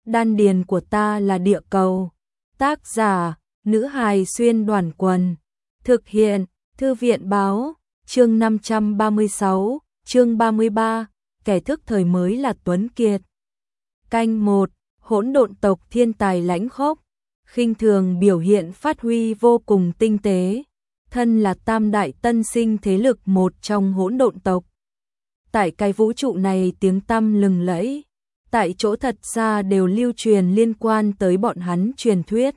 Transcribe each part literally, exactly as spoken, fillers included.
Đan điền của ta là địa cầu. Tác giả, nữ hài xuyên đoàn quần. Thực hiện, thư viện báo, chương năm trăm ba mươi sáu, chương ba mươi ba, kẻ thức thời mới là Tuấn Kiệt. Canh một, hỗn độn tộc thiên tài lãnh khốc, khinh thường biểu hiện phát huy vô cùng tinh tế, thân là tam đại tân sinh thế lực một trong hỗn độn tộc. Tại cái vũ trụ này tiếng tăm lừng lẫy, tại chỗ thật xa đều lưu truyền liên quan tới bọn hắn truyền thuyết.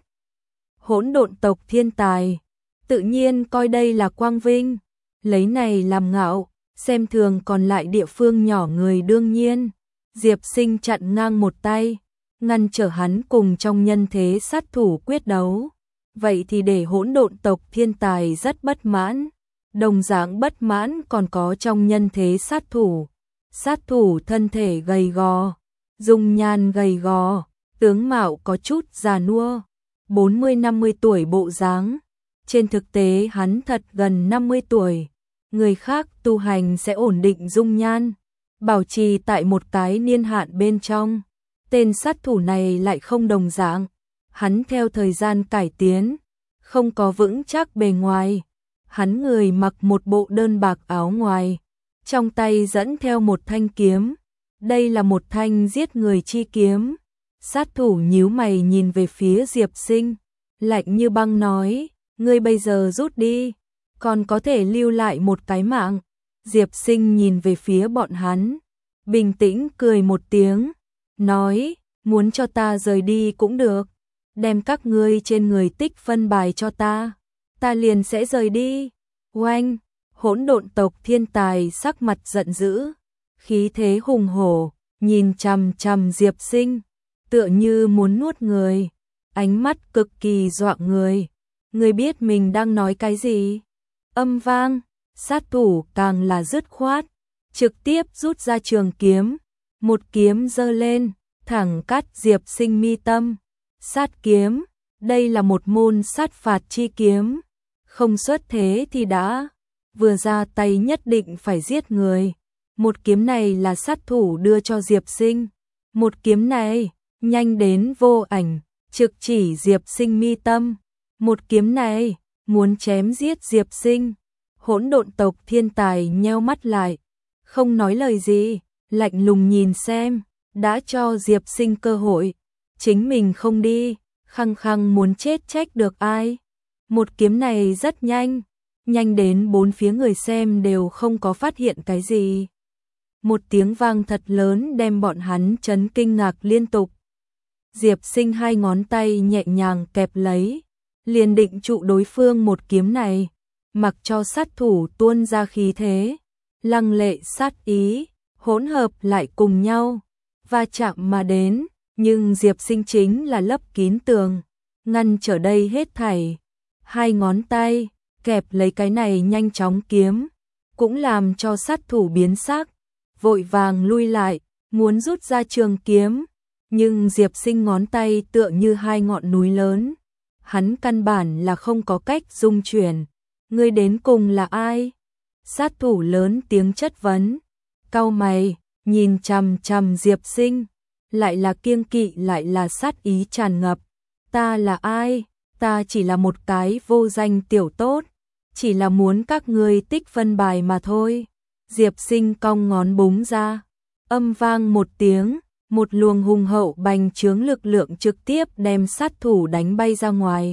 Hỗn độn tộc thiên tài, tự nhiên coi đây là quang vinh, lấy này làm ngạo, xem thường còn lại địa phương nhỏ người đương nhiên. Diệp Sinh chặn ngang một tay, ngăn trở hắn cùng trong nhân thế sát thủ quyết đấu. Vậy thì để hỗn độn tộc thiên tài rất bất mãn, đồng dạng bất mãn còn có trong nhân thế sát thủ. Sát thủ thân thể gầy gò, dung nhan gầy gò, tướng mạo có chút già nua, bốn mươi năm mươi tuổi bộ dáng. Trên thực tế hắn thật gần năm mươi tuổi. Người khác tu hành sẽ ổn định dung nhan, bảo trì tại một cái niên hạn bên trong. Tên sát thủ này lại không đồng dạng. Hắn theo thời gian cải tiến, không có vững chắc bề ngoài. Hắn người mặc một bộ đơn bạc áo ngoài, trong tay dẫn theo một thanh kiếm. Đây là một thanh giết người chi kiếm. Sát thủ nhíu mày nhìn về phía Diệp Sinh, lạnh như băng nói, ngươi bây giờ rút đi, còn có thể lưu lại một cái mạng. Diệp Sinh nhìn về phía bọn hắn, bình tĩnh cười một tiếng, nói, muốn cho ta rời đi cũng được, đem các ngươi trên người tích phân bài cho ta, ta liền sẽ rời đi. Oanh, hỗn độn tộc thiên tài sắc mặt giận dữ, khí thế hùng hổ, nhìn chằm chằm Diệp Sinh, tựa như muốn nuốt người, ánh mắt cực kỳ dọa người. Ngươi biết mình đang nói cái gì? Âm vang, sát thủ càng là dứt khoát, trực tiếp rút ra trường kiếm, một kiếm giơ lên, thẳng cắt Diệp Sinh mi tâm. Sát kiếm, đây là một môn sát phạt chi kiếm, không xuất thế thì đã, vừa ra tay nhất định phải giết người. Một kiếm này là sát thủ đưa cho Diệp Sinh, một kiếm này nhanh đến vô ảnh, trực chỉ Diệp Sinh mi tâm. Một kiếm này muốn chém giết Diệp Sinh. Hỗn độn tộc thiên tài nheo mắt lại, không nói lời gì, lạnh lùng nhìn xem, đã cho Diệp Sinh cơ hội, chính mình không đi, khăng khăng muốn chết trách được ai. Một kiếm này rất nhanh, nhanh đến bốn phía người xem đều không có phát hiện cái gì. Một tiếng vang thật lớn đem bọn hắn chấn kinh ngạc liên tục. Diệp Sinh hai ngón tay nhẹ nhàng kẹp lấy, liền định trụ đối phương một kiếm này, mặc cho sát thủ tuôn ra khí thế, lăng lệ sát ý, hỗn hợp lại cùng nhau, va chạm mà đến, nhưng Diệp Sinh chính là lấp kín tường, ngăn trở đây hết thảy. Hai ngón tay kẹp lấy cái này nhanh chóng kiếm, cũng làm cho sát thủ biến sắc, vội vàng lui lại, muốn rút ra trường kiếm, nhưng Diệp Sinh ngón tay tựa như hai ngọn núi lớn. Hắn căn bản là không có cách dung chuyển. Ngươi đến cùng là ai? Sát thủ lớn tiếng chất vấn, cau mày, nhìn chằm chằm Diệp Sinh, lại là kiêng kỵ lại là sát ý tràn ngập. Ta là ai? Ta chỉ là một cái vô danh tiểu tốt, chỉ là muốn các ngươi tích phân bài mà thôi. Diệp Sinh cong ngón búng ra, âm vang một tiếng, một luồng hùng hậu bành trướng lực lượng trực tiếp đem sát thủ đánh bay ra ngoài.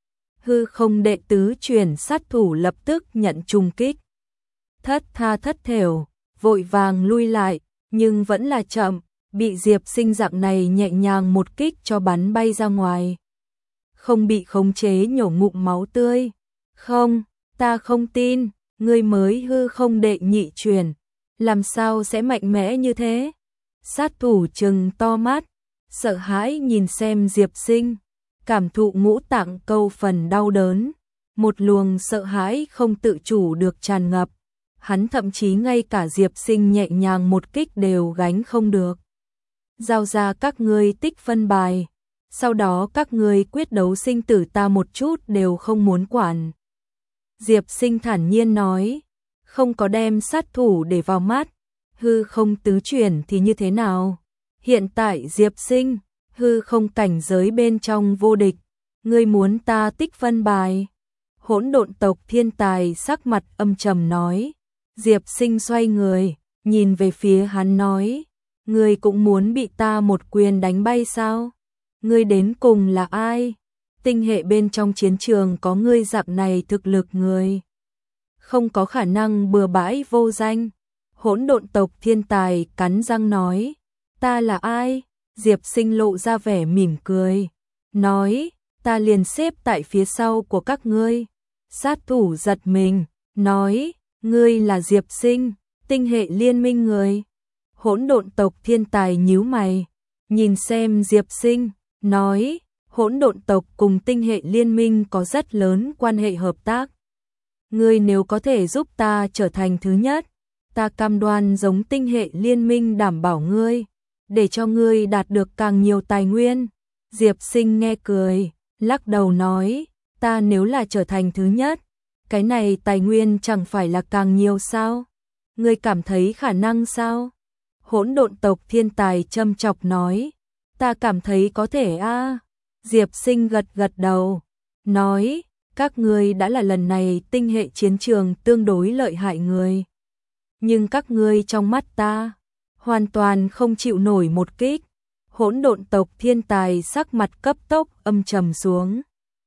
Hư không đệ tứ chuyển sát thủ lập tức nhận trùng kích. Thất tha thất thểu, vội vàng lui lại, nhưng vẫn là chậm, bị Diệp Sinh dạng này nhẹ nhàng một kích cho bắn bay ra ngoài. Không bị khống chế nhổ ngụm máu tươi. Không, ta không tin, ngươi mới hư không đệ nhị chuyển, làm sao sẽ mạnh mẽ như thế? Sát thủ trừng to mắt, sợ hãi nhìn xem Diệp Sinh, cảm thụ ngũ tạng câu phần đau đớn, một luồng sợ hãi không tự chủ được tràn ngập. Hắn thậm chí ngay cả Diệp Sinh nhẹ nhàng một kích đều gánh không được. Giao ra các ngươi tích phân bài, sau đó các ngươi quyết đấu sinh tử ta một chút đều không muốn quản. Diệp Sinh thản nhiên nói, không có đem sát thủ để vào mắt. Hư không tứ chuyển thì như thế nào? Hiện tại Diệp Sinh, hư không cảnh giới bên trong vô địch, ngươi muốn ta tích phân bài? Hỗn độn tộc thiên tài sắc mặt âm trầm nói. Diệp Sinh xoay người, nhìn về phía hắn nói, ngươi cũng muốn bị ta một quyền đánh bay sao? Ngươi đến cùng là ai? Tinh hệ bên trong chiến trường có ngươi dạng này thực lực người, không có khả năng bừa bãi vô danh. Hỗn độn tộc thiên tài cắn răng nói, ta là ai? Diệp Sinh lộ ra vẻ mỉm cười, nói, ta liền xếp tại phía sau của các ngươi. Sát thủ giật mình, nói, ngươi là Diệp Sinh, tinh hệ liên minh người. Hỗn độn tộc thiên tài nhíu mày, nhìn xem Diệp Sinh, nói, hỗn độn tộc cùng tinh hệ liên minh có rất lớn quan hệ hợp tác. Ngươi nếu có thể giúp ta trở thành thứ nhất, ta cam đoan giống tinh hệ liên minh đảm bảo ngươi, để cho ngươi đạt được càng nhiều tài nguyên. Diệp Sinh nghe cười, lắc đầu nói, ta nếu là trở thành thứ nhất, cái này tài nguyên chẳng phải là càng nhiều sao? Ngươi cảm thấy khả năng sao? Hỗn độn tộc thiên tài châm chọc nói, ta cảm thấy có thể a. À. Diệp Sinh gật gật đầu, nói, các ngươi đã là lần này tinh hệ chiến trường tương đối lợi hại người. Nhưng các ngươi trong mắt ta, hoàn toàn không chịu nổi một kích. Hỗn độn tộc thiên tài sắc mặt cấp tốc âm trầm xuống.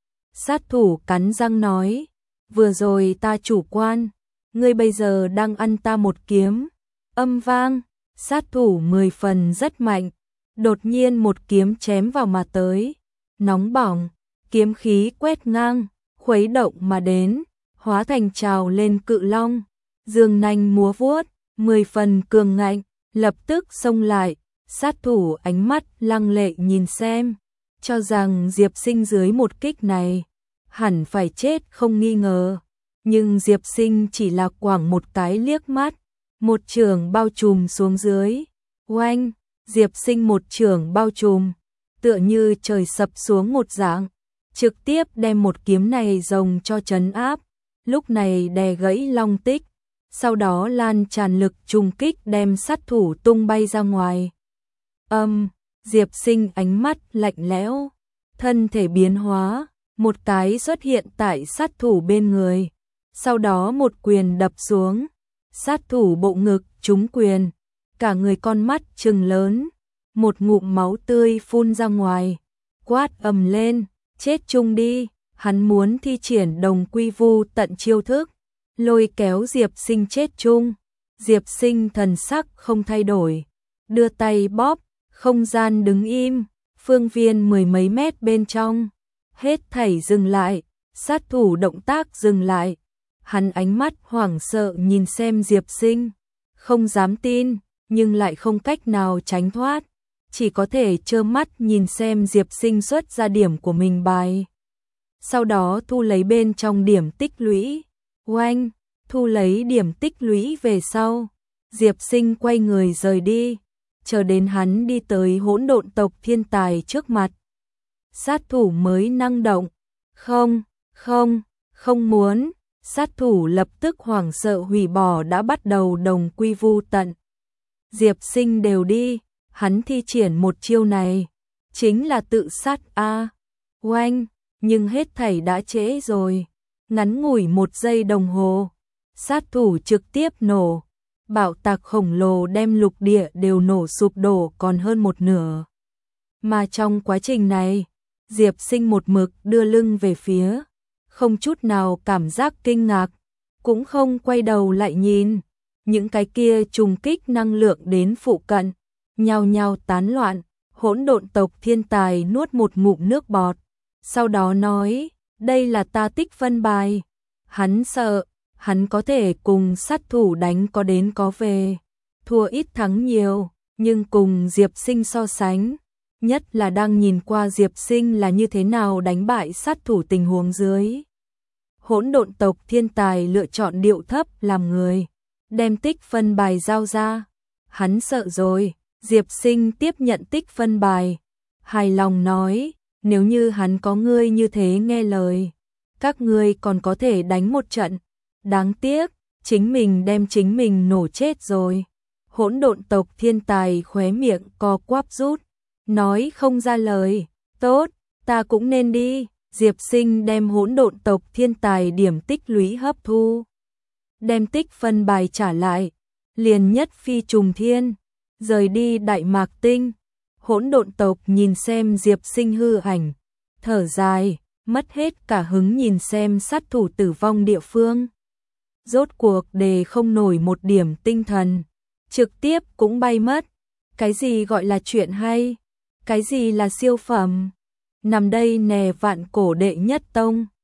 Sát thủ cắn răng nói, vừa rồi ta chủ quan, ngươi bây giờ đang ăn ta một kiếm. Âm vang, sát thủ mười phần rất mạnh, đột nhiên một kiếm chém vào mà tới, nóng bỏng, kiếm khí quét ngang, khuấy động mà đến, hóa thành trào lên cự long, dương nanh múa vuốt, mười phần cường ngạnh, lập tức xông lại. Sát thủ ánh mắt lăng lệ nhìn xem, cho rằng Diệp Sinh dưới một kích này hẳn phải chết không nghi ngờ, nhưng Diệp Sinh chỉ là quẳng một cái liếc mắt, một chưởng bao trùm xuống dưới. Oanh, Diệp Sinh một chưởng bao trùm, tựa như trời sập xuống một dạng, trực tiếp đem một kiếm này rồng cho trấn áp, lúc này đè gãy long tích, sau đó lan tràn lực trùng kích đem sát thủ tung bay ra ngoài. Âm, Diệp Sinh ánh mắt lạnh lẽo, thân thể biến hóa, một cái xuất hiện tại sát thủ bên người, sau đó một quyền đập xuống, sát thủ bộ ngực trúng quyền, cả người con mắt trừng lớn, một ngụm máu tươi phun ra ngoài, quát ầm lên, chết chung đi. Hắn muốn thi triển đồng quy vu tận chiêu thức, lôi kéo Diệp Sinh chết chung. Diệp Sinh thần sắc không thay đổi, đưa tay bóp, không gian đứng im, phương viên mười mấy mét bên trong, hết thảy dừng lại, sát thủ động tác dừng lại. Hắn ánh mắt hoảng sợ nhìn xem Diệp Sinh, không dám tin, nhưng lại không cách nào tránh thoát, chỉ có thể trơ mắt nhìn xem Diệp Sinh xuất ra điểm của mình bài. Sau đó thu lấy bên trong điểm tích lũy. Oanh, thu lấy điểm tích lũy về sau, Diệp Sinh quay người rời đi, chờ đến hắn đi tới hỗn độn tộc thiên tài trước mặt. Sát thủ mới năng động, không, không, không muốn. Sát thủ lập tức hoảng sợ hủy bỏ đã bắt đầu đồng quy vu tận. Diệp Sinh đều đi, hắn thi triển một chiêu này, chính là tự sát a. Oanh, nhưng hết thảy đã trễ rồi, ngắn ngủi một giây đồng hồ, sát thủ trực tiếp nổ, bạo tạc khổng lồ đem lục địa đều nổ sụp đổ còn hơn một nửa. Mà trong quá trình này, Diệp Sinh một mực đưa lưng về phía, không chút nào cảm giác kinh ngạc, cũng không quay đầu lại nhìn, những cái kia trùng kích năng lượng đến phụ cận, nhao nhao tán loạn. Hỗn độn tộc thiên tài nuốt một ngụm nước bọt, sau đó nói, đây là ta tích phân bài. Hắn sợ, hắn có thể cùng sát thủ đánh có đến có về, thua ít thắng nhiều, nhưng cùng Diệp Sinh so sánh, nhất là đang nhìn qua Diệp Sinh là như thế nào đánh bại sát thủ tình huống dưới. Hỗn độn tộc thiên tài lựa chọn điệu thấp làm người, đem tích phân bài giao ra. Hắn sợ rồi. Diệp Sinh tiếp nhận tích phân bài, hài lòng nói, nếu như hắn có ngươi như thế nghe lời, các ngươi còn có thể đánh một trận. Đáng tiếc, chính mình đem chính mình nổ chết rồi. Hỗn độn tộc thiên tài khóe miệng co quắp rút, nói không ra lời. Tốt, ta cũng nên đi. Diệp Sinh đem hỗn độn tộc thiên tài điểm tích lũy hấp thu, đem tích phân bài trả lại, liền nhất phi trùng thiên, rời đi Đại Mạc Tinh. Hỗn độn tộc nhìn xem Diệp Sinh hư ảnh, thở dài, mất hết cả hứng nhìn xem sát thủ tử vong địa phương. Rốt cuộc đề không nổi một điểm tinh thần, trực tiếp cũng bay mất. Cái gì gọi là chuyện hay? Cái gì là siêu phẩm? Nằm đây nè vạn cổ đệ nhất tông.